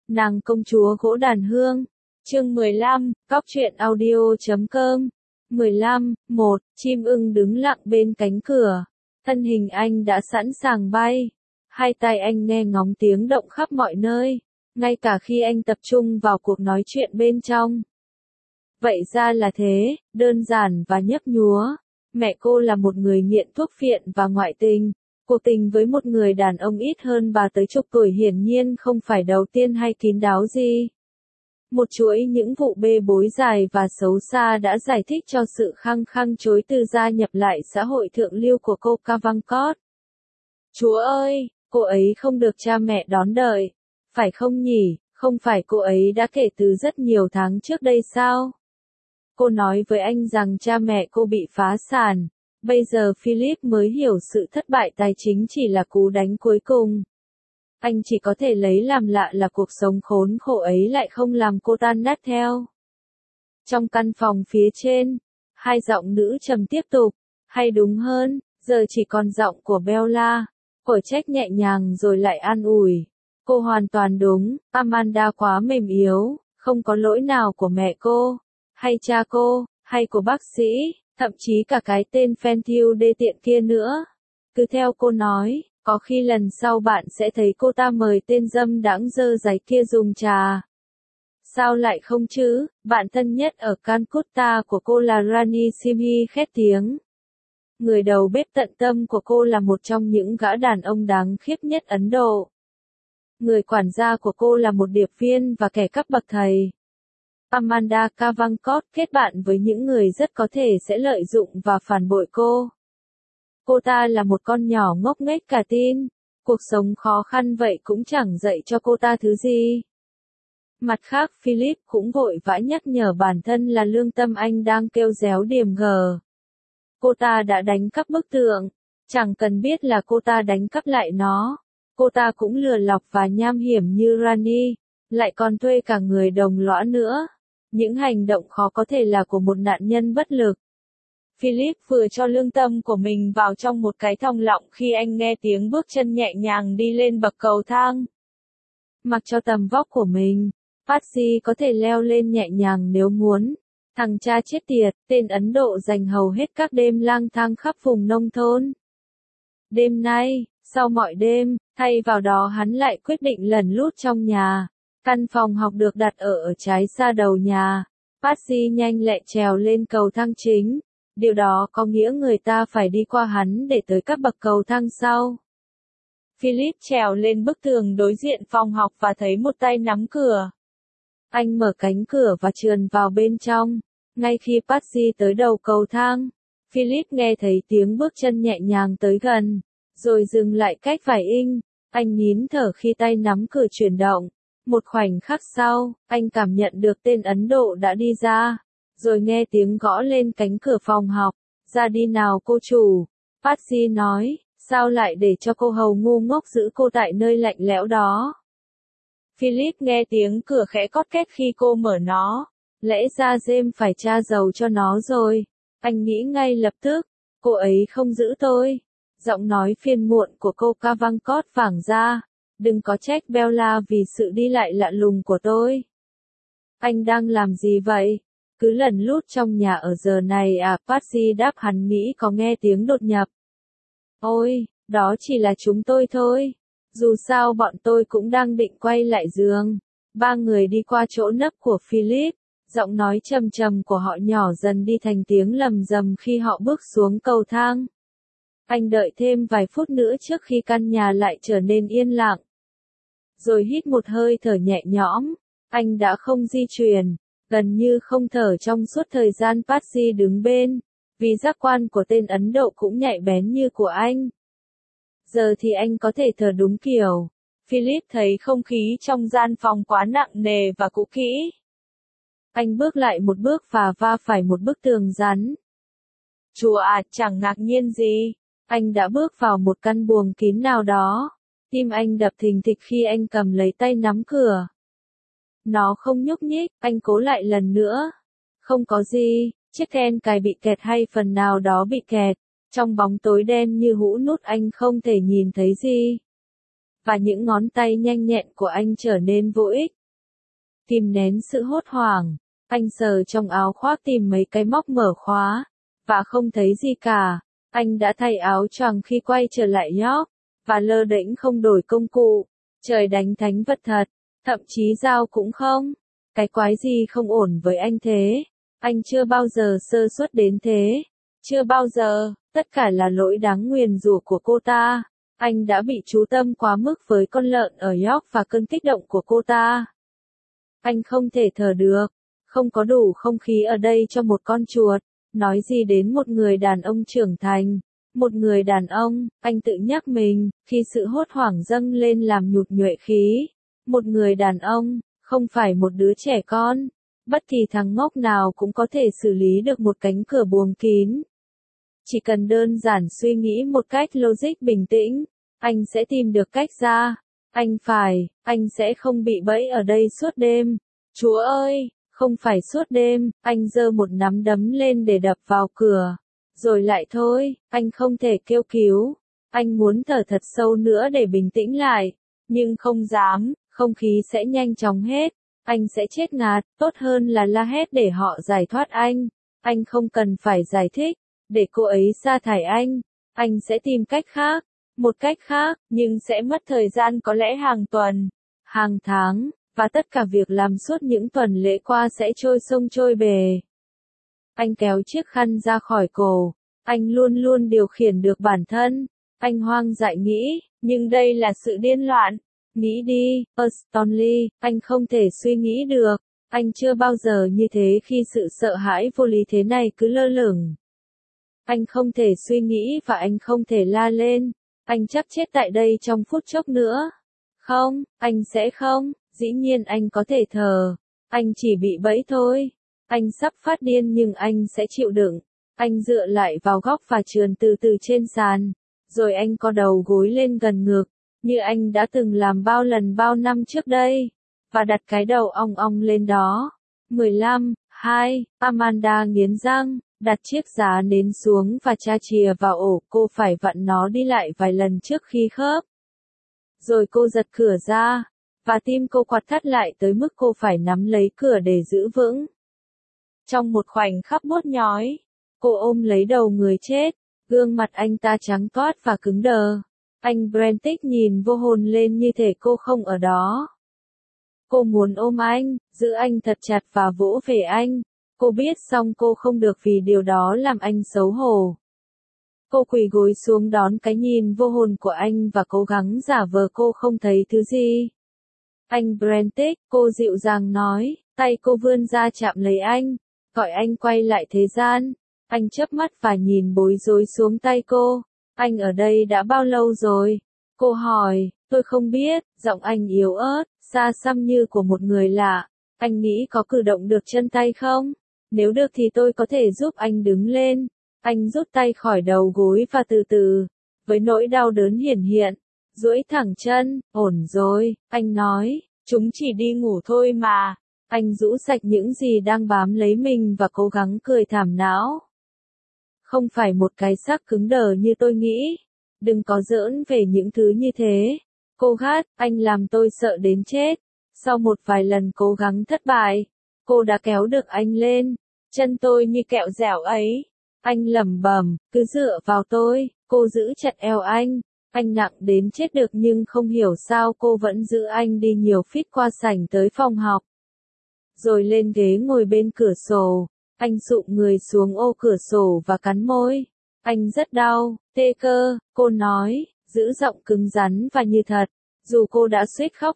Nàng công chúa gỗ đàn hương. Chương 15, Góc truyện audio.com. 15, 1, chim ưng đứng lặng bên cánh cửa. Thân hình anh đã sẵn sàng bay. Hai tai anh nghe ngóng tiếng động khắp mọi nơi, ngay cả khi anh tập trung vào cuộc nói chuyện bên trong. Vậy ra là thế, đơn giản và nhấp nhúa. Mẹ cô là một người nghiện thuốc phiện và ngoại tình. Cuộc tình với một người đàn ông ít hơn bà tới chục tuổi hiển nhiên không phải đầu tiên hay kín đáo gì. Một chuỗi những vụ bê bối dài và xấu xa đã giải thích cho sự khăng khăng chối từ gia nhập lại xã hội thượng lưu của cô Cavalcott. Chúa ơi, cô ấy không được cha mẹ đón đợi. Phải không nhỉ, không phải cô ấy đã kể từ rất nhiều tháng trước đây sao? Cô nói với anh rằng cha mẹ cô bị phá sản. Bây giờ Philip mới hiểu sự thất bại tài chính chỉ là cú đánh cuối cùng. Anh chỉ có thể lấy làm lạ là cuộc sống khốn khổ ấy lại không làm cô tan nát theo. Trong căn phòng phía trên, hai giọng nữ trầm tiếp tục, hay đúng hơn, giờ chỉ còn giọng của Bella, của trách nhẹ nhàng rồi lại an ủi. Cô hoàn toàn đúng, Amanda quá mềm yếu, không có lỗi nào của mẹ cô, hay cha cô, hay của bác sĩ, thậm chí cả cái tên Fentil đê tiện kia nữa. Cứ theo cô nói, có khi lần sau bạn sẽ thấy cô ta mời tên dâm đãng dơ giấy kia dùng trà. Sao lại không chứ, bạn thân nhất ở Calcutta của cô là Rani Simhi khét tiếng. Người đầu bếp tận tâm của cô là một trong những gã đàn ông đáng khiếp nhất Ấn Độ. Người quản gia của cô là một điệp viên và kẻ cấp bậc thầy. Amanda Cavalcott kết bạn với những người rất có thể sẽ lợi dụng và phản bội cô. Cô ta là một con nhỏ ngốc nghếch cả tin. Cuộc sống khó khăn vậy cũng chẳng dạy cho cô ta thứ gì. Mặt khác Philip cũng vội vã nhắc nhở bản thân là lương tâm anh đang kêu réo điềm gờ. Cô ta đã đánh cắp bức tượng. Chẳng cần biết là cô ta đánh cắp lại nó. Cô ta cũng lừa lọc và nham hiểm như Rani. Lại còn thuê cả người đồng lõa nữa. Những hành động khó có thể là của một nạn nhân bất lực. Philip vừa cho lương tâm của mình vào trong một cái thòng lọng khi anh nghe tiếng bước chân nhẹ nhàng đi lên bậc cầu thang. Mặc cho tầm vóc của mình, Patsy có thể leo lên nhẹ nhàng nếu muốn. Thằng cha chết tiệt, tên Ấn Độ dành hầu hết các đêm lang thang khắp vùng nông thôn. Đêm nay, sau mọi đêm, thay vào đó hắn lại quyết định lẩn lút trong nhà. Căn phòng học được đặt ở trái xa đầu nhà. Patsy nhanh lẹ trèo lên cầu thang chính. Điều đó có nghĩa người ta phải đi qua hắn để tới các bậc cầu thang sau. Philip trèo lên bức tường đối diện phòng học và thấy một tay nắm cửa. Anh mở cánh cửa và trườn vào bên trong. Ngay khi Patsy tới đầu cầu thang, Philip nghe thấy tiếng bước chân nhẹ nhàng tới gần, rồi dừng lại cách vài inch. Anh nín thở khi tay nắm cửa chuyển động. Một khoảnh khắc sau, anh cảm nhận được tên Ấn Độ đã đi ra. Rồi nghe tiếng gõ lên cánh cửa phòng học. Ra đi nào cô chủ. Patsy nói, sao lại để cho cô hầu ngu ngốc giữ cô tại nơi lạnh lẽo đó. Philip nghe tiếng cửa khẽ cót két khi cô mở nó. Lẽ ra James phải tra dầu cho nó rồi. Anh nghĩ ngay lập tức, cô ấy không giữ tôi. Giọng nói phiền muộn của cô Cavalcott vẳng ra. Đừng có trách Bella vì sự đi lại lạ lùng của tôi. Anh đang làm gì vậy? Cứ lẩn lút trong nhà ở giờ này à? Patsy đáp hắn nghĩ có nghe tiếng đột nhập. Ôi, đó chỉ là chúng tôi thôi. Dù sao bọn tôi cũng đang định quay lại giường. Ba người đi qua chỗ nấp của Philip. Giọng nói trầm trầm của họ nhỏ dần đi thành tiếng lầm rầm khi họ bước xuống cầu thang. Anh đợi thêm vài phút nữa trước khi căn nhà lại trở nên yên lặng. Rồi hít một hơi thở nhẹ nhõm. Anh đã không di chuyển. Gần như không thở trong suốt thời gian Patsy đứng bên, vì giác quan của tên Ấn Độ cũng nhạy bén như của anh. Giờ thì anh có thể thở đúng kiểu. Philip thấy không khí trong gian phòng quá nặng nề và cũ kỹ. Anh bước lại một bước và va phải một bức tường rắn. Chúa à, chẳng ngạc nhiên gì. Anh đã bước vào một căn buồng kín nào đó. Tim anh đập thình thịch khi anh cầm lấy tay nắm cửa. Nó không nhúc nhích, anh cố lại lần nữa. Không có gì, chiếc then cài bị kẹt hay phần nào đó bị kẹt. Trong bóng tối đen như hũ nút anh không thể nhìn thấy gì. Và những ngón tay nhanh nhẹn của anh trở nên vô ích. kìm nén sự hốt hoảng. Anh sờ trong áo khoác tìm mấy cái móc mở khóa, và không thấy gì cả. Anh đã thay áo choàng khi quay trở lại York, và lơ đễnh không đổi công cụ. Trời đánh thánh vật thật, thậm chí dao cũng không. Cái quái gì không ổn với anh thế? Anh chưa bao giờ sơ suất đến thế. Chưa bao giờ, tất cả là lỗi đáng nguyền rủa của cô ta. Anh đã bị chú tâm quá mức với con lợn ở York và cơn kích động của cô ta. Anh không thể thở được. Không có đủ không khí ở đây cho một con chuột. Nói gì đến một người đàn ông trưởng thành. Một người đàn ông, anh tự nhắc mình, khi sự hốt hoảng dâng lên làm nhụt nhuệ khí. Một người đàn ông, không phải một đứa trẻ con. Bất kỳ thằng ngốc nào cũng có thể xử lý được một cánh cửa buồng kín. Chỉ cần đơn giản suy nghĩ một cách logic bình tĩnh, anh sẽ tìm được cách ra. Anh sẽ không bị bẫy ở đây suốt đêm. Chúa ơi, không phải suốt đêm, anh giơ một nắm đấm lên để đập vào cửa. Rồi lại thôi, anh không thể kêu cứu. Anh muốn thở thật sâu nữa để bình tĩnh lại, nhưng không dám, không khí sẽ nhanh chóng hết. Anh sẽ chết ngạt, tốt hơn là la hét để họ giải thoát anh. Anh không cần phải giải thích, để cô ấy sa thải anh. Anh sẽ tìm cách khác, một cách khác, nhưng sẽ mất thời gian có lẽ hàng tuần, hàng tháng, và tất cả việc làm suốt những tuần lễ qua sẽ trôi sông trôi bề. Anh kéo chiếc khăn ra khỏi cổ. Anh luôn luôn điều khiển được bản thân. Anh hoang dại nghĩ, nhưng đây là sự điên loạn. Nghĩ đi, Stanley, anh không thể suy nghĩ được. Anh chưa bao giờ như thế khi sự sợ hãi vô lý thế này cứ lơ lửng. Anh không thể suy nghĩ và anh không thể la lên. Anh chắc chết tại đây trong phút chốc nữa. Không, anh sẽ không. Dĩ nhiên anh có thể thở. Anh chỉ bị bẫy thôi. Anh sắp phát điên nhưng anh sẽ chịu đựng. Anh dựa lại vào góc và trườn từ từ trên sàn. Rồi anh co đầu gối lên gần ngực, như anh đã từng làm bao lần bao năm trước đây. Và đặt cái đầu ong ong lên đó. 15, 2, Amanda nghiến răng, đặt chiếc giá nến xuống và tra chìa vào ổ. Cô phải vặn nó đi lại vài lần trước khi khớp. Rồi cô giật cửa ra, và tim cô quặn thắt lại tới mức cô phải nắm lấy cửa để giữ vững. Trong một khoảnh khắc buốt nhói, cô ôm lấy đầu người chết, gương mặt anh ta trắng toát và cứng đờ. Anh Brentic nhìn vô hồn lên như thể cô không ở đó. Cô muốn ôm anh, giữ anh thật chặt và vỗ về anh. Cô biết song cô không được vì điều đó làm anh xấu hổ. Cô quỳ gối xuống đón cái nhìn vô hồn của anh và cố gắng giả vờ cô không thấy thứ gì. Anh Brentic, cô dịu dàng nói, tay cô vươn ra chạm lấy anh, gọi anh quay lại thế gian. Anh chớp mắt và nhìn bối rối xuống tay cô. Anh ở đây đã bao lâu rồi? Cô hỏi, tôi không biết, giọng anh yếu ớt, xa xăm như của một người lạ. Anh nghĩ có cử động được chân tay không? Nếu được thì tôi có thể giúp anh đứng lên. Anh rút tay khỏi đầu gối và từ từ, với nỗi đau đớn hiển hiện, duỗi thẳng chân. Ổn rồi, anh nói, chúng chỉ đi ngủ thôi mà. Anh rũ sạch những gì đang bám lấy mình và cố gắng cười thảm não. Không phải một cái xác cứng đờ như tôi nghĩ. Đừng có giỡn về những thứ như thế. Cô gắt, anh làm tôi sợ đến chết. Sau một vài lần cố gắng thất bại, cô đã kéo được anh lên. Chân tôi như kẹo dẻo ấy. Anh lẩm bẩm, cứ dựa vào tôi. Cô giữ chặt eo anh. Anh nặng đến chết được nhưng không hiểu sao cô vẫn giữ anh đi nhiều feet qua sảnh tới phòng học. Rồi lên ghế ngồi bên cửa sổ. Anh sụp người xuống ô cửa sổ và cắn môi. Anh rất đau, tê cơ, cô nói, giữ giọng cứng rắn và như thật. Dù cô đã suýt khóc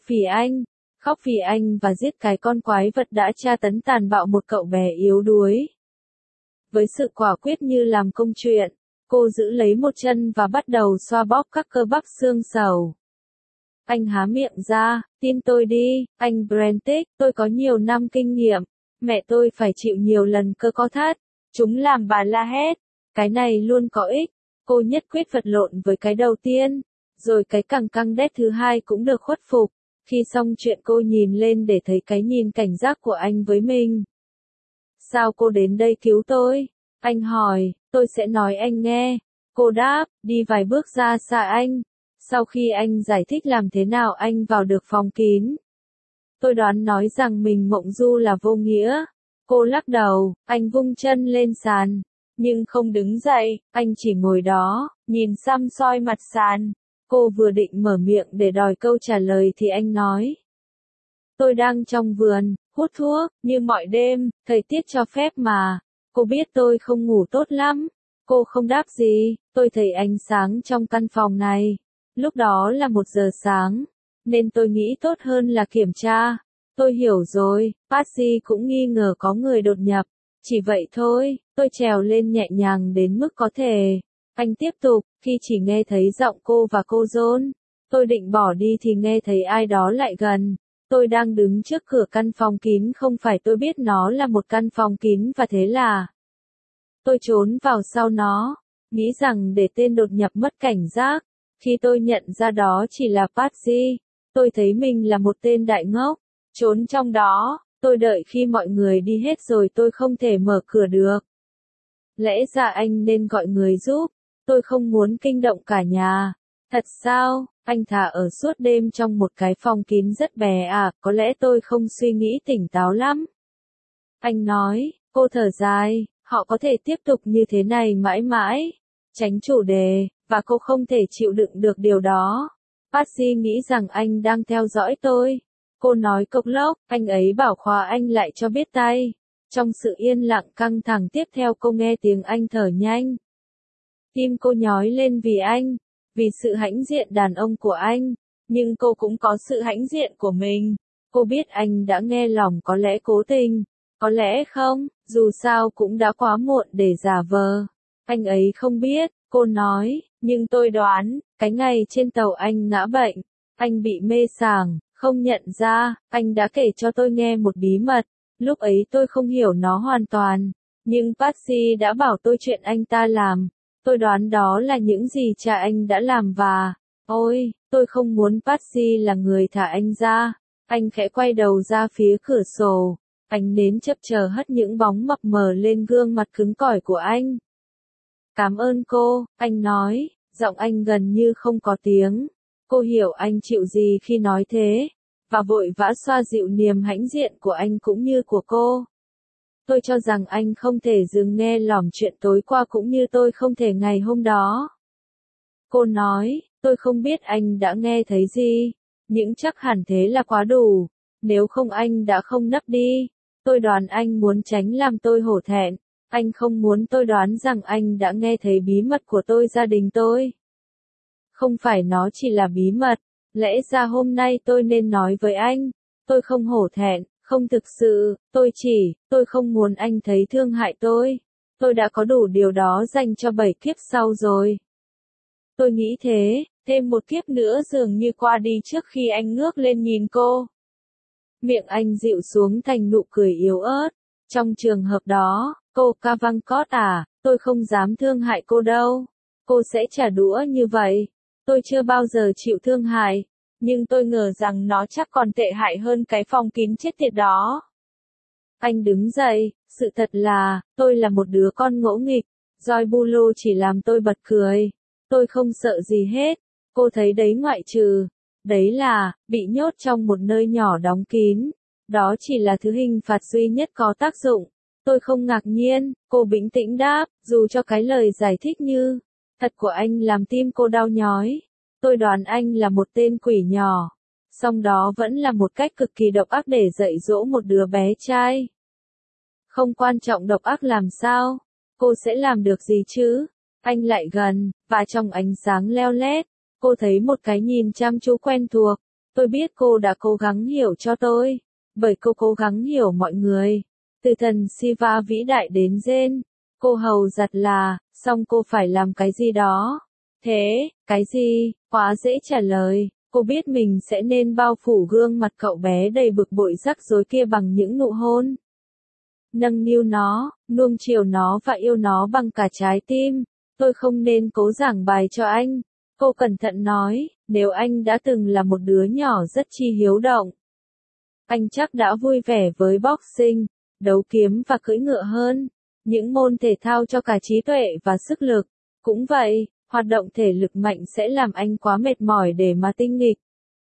vì anh và giết cái con quái vật đã tra tấn tàn bạo một cậu bé yếu đuối. Với sự quả quyết như làm công chuyện, cô giữ lấy một chân và bắt đầu xoa bóp các cơ bắp xương sầu. Anh há miệng ra, tin tôi đi, anh Brentic, tôi có nhiều năm kinh nghiệm. Mẹ tôi phải chịu nhiều lần cơ co thắt. Chúng làm bà la hét. Cái này luôn có ích. Cô nhất quyết vật lộn với cái đầu tiên. Rồi cái cẳng căng đét thứ hai cũng được khuất phục. Khi xong chuyện cô nhìn lên để thấy cái nhìn cảnh giác của anh với mình. Sao cô đến đây cứu tôi? Anh hỏi, tôi sẽ nói anh nghe. Cô đáp, đi vài bước ra xa anh. Sau khi anh giải thích làm thế nào anh vào được phòng kín. Tôi đoán nói rằng mình mộng du là vô nghĩa. Cô lắc đầu, anh vung chân lên sàn. Nhưng không đứng dậy, anh chỉ ngồi đó, nhìn xăm soi mặt sàn. Cô vừa định mở miệng để đòi câu trả lời thì anh nói. Tôi đang trong vườn, hút thuốc, như mọi đêm, thời tiết cho phép mà. Cô biết tôi không ngủ tốt lắm. Cô không đáp gì, tôi thấy ánh sáng trong căn phòng này. Lúc đó là 1 giờ sáng, nên tôi nghĩ tốt hơn là kiểm tra. Tôi hiểu rồi, Patsy cũng nghi ngờ có người đột nhập. Chỉ vậy thôi, tôi trèo lên nhẹ nhàng đến mức có thể. Anh tiếp tục, khi chỉ nghe thấy giọng cô và cô John. Tôi định bỏ đi thì nghe thấy ai đó lại gần. Tôi đang đứng trước cửa căn phòng kín, không phải tôi biết nó là một căn phòng kín và thế là tôi trốn vào sau nó, nghĩ rằng để tên đột nhập mất cảnh giác. Khi tôi nhận ra đó chỉ là Patsy, tôi thấy mình là một tên đại ngốc, trốn trong đó. Tôi đợi khi mọi người đi hết rồi tôi không thể mở cửa được. Lẽ ra anh nên gọi người giúp, tôi không muốn kinh động cả nhà. Thật sao, anh thà ở suốt đêm trong một cái phòng kín rất bé à, có lẽ tôi không suy nghĩ tỉnh táo lắm. Anh nói, cô thở dài, họ có thể tiếp tục như thế này mãi mãi, tránh chủ đề, và cô không thể chịu đựng được điều đó. Patsy nghĩ rằng anh đang theo dõi tôi. Cô nói cộc lốc, anh ấy bảo khóa anh lại cho biết tay. Trong sự yên lặng căng thẳng tiếp theo cô nghe tiếng anh thở nhanh. Tim cô nhói lên vì anh, vì sự hãnh diện đàn ông của anh, nhưng cô cũng có sự hãnh diện của mình. Cô biết anh đã nghe lòng, có lẽ cố tình, có lẽ không, dù sao cũng đã quá muộn để giả vờ. Anh ấy không biết, cô nói, nhưng tôi đoán, cái ngày trên tàu anh ngã bệnh, anh bị mê sảng, không nhận ra, anh đã kể cho tôi nghe một bí mật. Lúc ấy tôi không hiểu nó hoàn toàn, nhưng Patsy đã bảo tôi chuyện anh ta làm. Tôi đoán đó là những gì cha anh đã làm và, ôi, tôi không muốn Patsy là người thả anh ra. Anh khẽ quay đầu ra phía cửa sổ, ánh nến chớp chờ hất những bóng mập mờ lên gương mặt cứng cỏi của anh. Cảm ơn cô, anh nói, giọng anh gần như không có tiếng. Cô hiểu anh chịu gì khi nói thế, và vội vã xoa dịu niềm hãnh diện của anh cũng như của cô. Tôi cho rằng anh không thể dừng nghe lỏm chuyện tối qua cũng như tôi không thể ngày hôm đó. Cô nói, tôi không biết anh đã nghe thấy gì, nhưng chắc hẳn thế là quá đủ. Nếu không anh đã không nấp đi. Tôi đoán anh muốn tránh làm tôi hổ thẹn. Anh không muốn tôi đoán rằng anh đã nghe thấy bí mật của tôi, gia đình tôi. Không phải nó chỉ là bí mật. Lẽ ra hôm nay tôi nên nói với anh. Tôi không hổ thẹn, không thực sự, tôi không muốn anh thấy thương hại tôi. Tôi đã có đủ điều đó dành cho 7 kiếp sau rồi. Tôi nghĩ thế, thêm một kiếp nữa dường như qua đi trước khi anh ngước lên nhìn cô. Miệng anh dịu xuống thành nụ cười yếu ớt. Trong trường hợp đó, cô Cavalcott à, tôi không dám thương hại cô đâu. Cô sẽ trả đũa như vậy. Tôi chưa bao giờ chịu thương hại, nhưng tôi ngờ rằng nó chắc còn tệ hại hơn cái phòng kín chết tiệt đó. Anh đứng dậy, sự thật là, tôi là một đứa con ngỗ nghịch. Joy Bulo chỉ làm tôi bật cười. Tôi không sợ gì hết. Cô thấy đấy, ngoại trừ. Đấy là, bị nhốt trong một nơi nhỏ đóng kín. Đó chỉ là thứ hình phạt duy nhất có tác dụng. Tôi không ngạc nhiên, cô bình tĩnh đáp, dù cho cái lời giải thích như thật của anh làm tim cô đau nhói. Tôi đoán anh là một tên quỷ nhỏ. Song đó vẫn là một cách cực kỳ độc ác để dạy dỗ một đứa bé trai. Không quan trọng độc ác làm sao, cô sẽ làm được gì chứ? Anh lại gần, và trong ánh sáng leo lét, cô thấy một cái nhìn chăm chú quen thuộc. Tôi biết cô đã cố gắng hiểu cho tôi, bởi cô cố gắng hiểu mọi người. Từ thần Shiva vĩ đại đến Zen, cô hầu giật là, song cô phải làm cái gì đó. Thế, cái gì? Quá dễ trả lời. Cô biết mình sẽ nên bao phủ gương mặt cậu bé đầy bực bội rắc rối kia bằng những nụ hôn. Nâng niu nó, nuông chiều nó và yêu nó bằng cả trái tim. Tôi không nên cố giảng bài cho anh. Cô cẩn thận nói, nếu anh đã từng là một đứa nhỏ rất chi hiếu động. Anh chắc đã vui vẻ với boxing, đấu kiếm và cưỡi ngựa hơn. Những môn thể thao cho cả trí tuệ và sức lực. Cũng vậy, hoạt động thể lực mạnh sẽ làm anh quá mệt mỏi để mà tinh nghịch.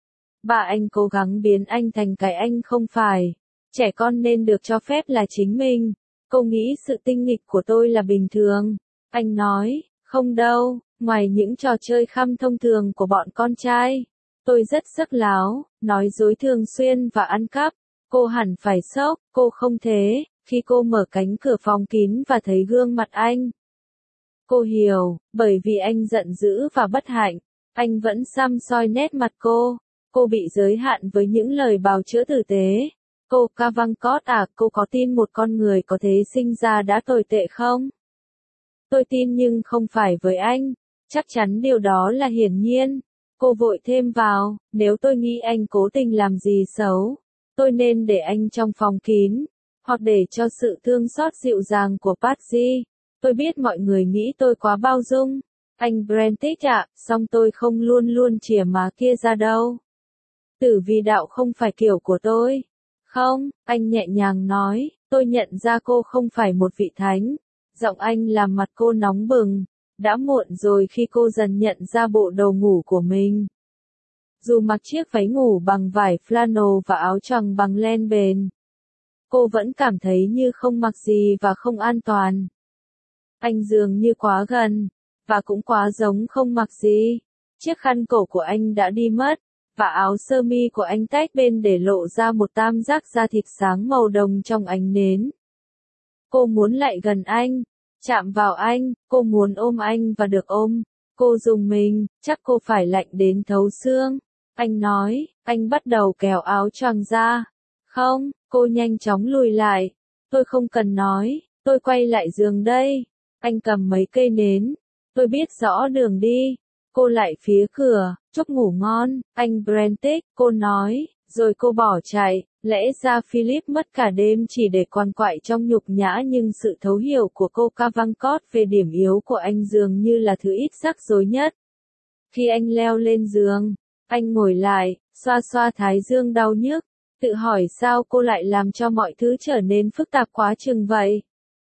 Ba anh cố gắng biến anh thành cái anh không phải. Trẻ con nên được cho phép là chính mình. Cô nghĩ sự tinh nghịch của tôi là bình thường. Anh nói, không đâu, ngoài những trò chơi khăm thông thường của bọn con trai. Tôi rất sắc láo, nói dối thường xuyên và ăn cắp. Cô hẳn phải sốc, cô không thế, khi cô mở cánh cửa phòng kín và thấy gương mặt anh. Cô hiểu, bởi vì anh giận dữ và bất hạnh, anh vẫn săm soi nét mặt cô. Cô bị giới hạn với những lời bào chữa tử tế. Cô Cavancott à, cô có tin một con người có thế sinh ra đã tồi tệ không? Tôi tin nhưng không phải với anh. Chắc chắn điều đó là hiển nhiên. Cô vội thêm vào, nếu tôi nghĩ anh cố tình làm gì xấu, tôi nên để anh trong phòng kín, hoặc để cho sự thương xót dịu dàng của Patsy. Tôi biết mọi người nghĩ tôi quá bao dung. Anh Brentish ạ, song tôi không luôn luôn chìa má kia ra đâu. Tử vi đạo không phải kiểu của tôi. Không, anh nhẹ nhàng nói, tôi nhận ra cô không phải một vị thánh. Giọng anh làm mặt cô nóng bừng. Đã muộn rồi khi cô dần nhận ra bộ đồ ngủ của mình. Dù mặc chiếc váy ngủ bằng vải flannel và áo choàng bằng len bền, cô vẫn cảm thấy như không mặc gì và không an toàn. Anh dường như quá gần, và cũng quá giống không mặc gì. Chiếc khăn cổ của anh đã đi mất, và áo sơ mi của anh tách bên để lộ ra một tam giác da thịt sáng màu đồng trong ánh nến. Cô muốn lại gần anh, chạm vào anh, cô muốn ôm anh và được ôm. Cô rùng mình, chắc cô phải lạnh đến thấu xương. Anh nói, anh bắt đầu kéo áo choàng ra. Không, cô nhanh chóng lùi lại. Tôi không cần nói, tôi quay lại giường đây. Anh cầm mấy cây nến. Tôi biết rõ đường đi. Cô lại phía cửa, chúc ngủ ngon, anh Brentish, cô nói, rồi cô bỏ chạy. Lẽ ra Philip mất cả đêm chỉ để quằn quại trong nhục nhã, nhưng sự thấu hiểu của cô Cavancott về điểm yếu của anh dường như là thứ ít rắc rối nhất. Khi anh leo lên giường, anh ngồi lại, xoa xoa thái dương đau nhức, tự hỏi sao cô lại làm cho mọi thứ trở nên phức tạp quá chừng vậy.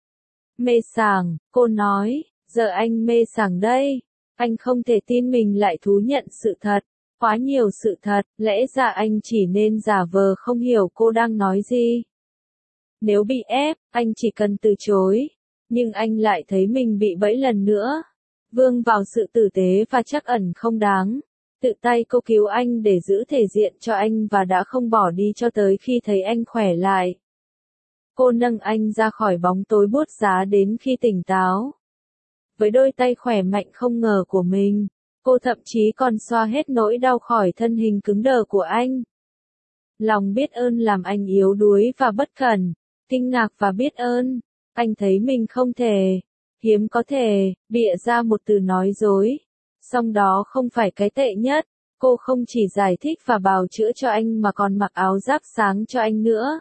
Mê sảng, cô nói, giờ anh mê sảng đây. Anh không thể tin mình lại thú nhận sự thật. Quá nhiều sự thật, lẽ ra anh chỉ nên giả vờ không hiểu cô đang nói gì. Nếu bị ép, anh chỉ cần từ chối. Nhưng anh lại thấy mình bị bẫy lần nữa. Vương vào sự tử tế và trắc ẩn không đáng. Tự tay cô cứu anh để giữ thể diện cho anh và đã không bỏ đi cho tới khi thấy anh khỏe lại. Cô nâng anh ra khỏi bóng tối buốt giá đến khi tỉnh táo. Với đôi tay khỏe mạnh không ngờ của mình, cô thậm chí còn xoa hết nỗi đau khỏi thân hình cứng đờ của anh. Lòng biết ơn làm anh yếu đuối và bất cẩn, kinh ngạc và biết ơn. Anh thấy mình không thể, hiếm có thể, bịa ra một từ nói dối. Song đó không phải cái tệ nhất, cô không chỉ giải thích và bào chữa cho anh mà còn mặc áo giáp sáng cho anh nữa.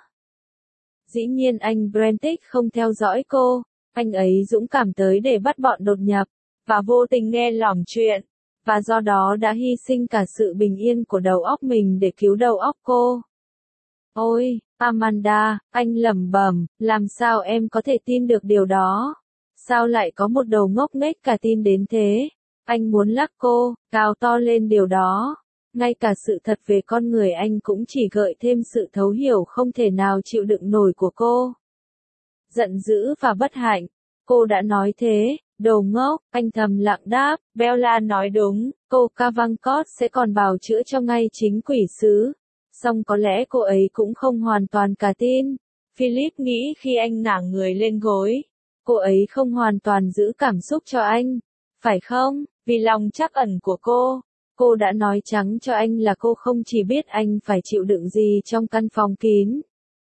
Dĩ nhiên anh Brentish không theo dõi cô, anh ấy dũng cảm tới để bắt bọn đột nhập, và vô tình nghe lỏm chuyện, và do đó đã hy sinh cả sự bình yên của đầu óc mình để cứu đầu óc cô. Ôi, Amanda, anh lẩm bẩm, làm sao em có thể tin được điều đó? Sao lại có một đầu ngốc nghếch cả tin đến thế? Anh muốn lắc cô, gào to lên điều đó. Ngay cả sự thật về con người anh cũng chỉ gợi thêm sự thấu hiểu không thể nào chịu đựng nổi của cô. Giận dữ và bất hạnh. Cô đã nói thế, đồ ngốc, anh thầm lặng đáp, Bella nói đúng, cô Cavancott sẽ còn bào chữa cho ngay chính quỷ sứ. Song có lẽ cô ấy cũng không hoàn toàn cả tin. Philip nghĩ khi anh ngả người lên gối, cô ấy không hoàn toàn giữ cảm xúc cho anh. Phải không? Vì lòng trắc ẩn của cô đã nói trắng cho anh là cô không chỉ biết anh phải chịu đựng gì trong căn phòng kín,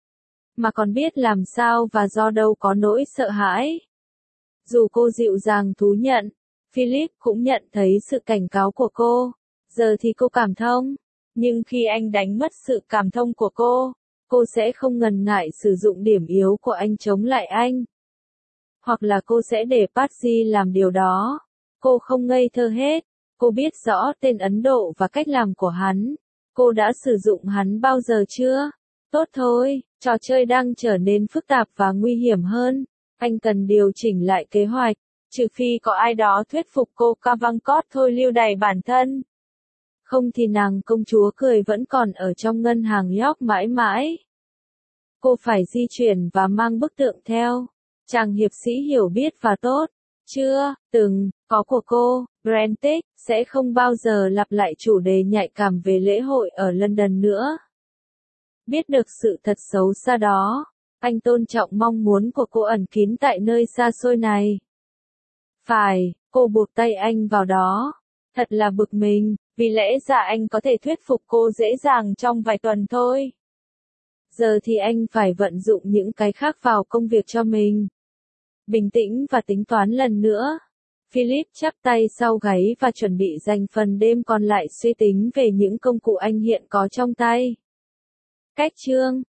mà còn biết làm sao và do đâu có nỗi sợ hãi. Dù cô dịu dàng thú nhận, Philip cũng nhận thấy sự cảnh cáo của cô. Giờ thì cô cảm thông. Nhưng khi anh đánh mất sự cảm thông của cô sẽ không ngần ngại sử dụng điểm yếu của anh chống lại anh. Hoặc là cô sẽ để Patsy làm điều đó. Cô không ngây thơ hết. Cô biết rõ tên Ấn Độ và cách làm của hắn. Cô đã sử dụng hắn bao giờ chưa? Tốt thôi, trò chơi đang trở nên phức tạp và nguy hiểm hơn. Anh cần điều chỉnh lại kế hoạch, trừ phi có ai đó thuyết phục cô Cavancott thôi lưu đày bản thân. Không thì nàng công chúa cười vẫn còn ở trong ngân hàng York mãi mãi. Cô phải di chuyển và mang bức tượng theo. Chàng hiệp sĩ hiểu biết và tốt. Chưa, từng, có của cô, Brentic, sẽ không bao giờ lặp lại chủ đề nhạy cảm về lễ hội ở London nữa. Biết được sự thật xấu xa đó, anh tôn trọng mong muốn của cô ẩn kín tại nơi xa xôi này. Phải, cô buộc tay anh vào đó. Thật là bực mình, vì lẽ ra anh có thể thuyết phục cô dễ dàng trong vài tuần thôi. Giờ thì anh phải vận dụng những cái khác vào công việc cho mình. Bình tĩnh và tính toán lần nữa. Philip chắp tay sau gáy và chuẩn bị dành phần đêm còn lại suy tính về những công cụ anh hiện có trong tay. Cách chương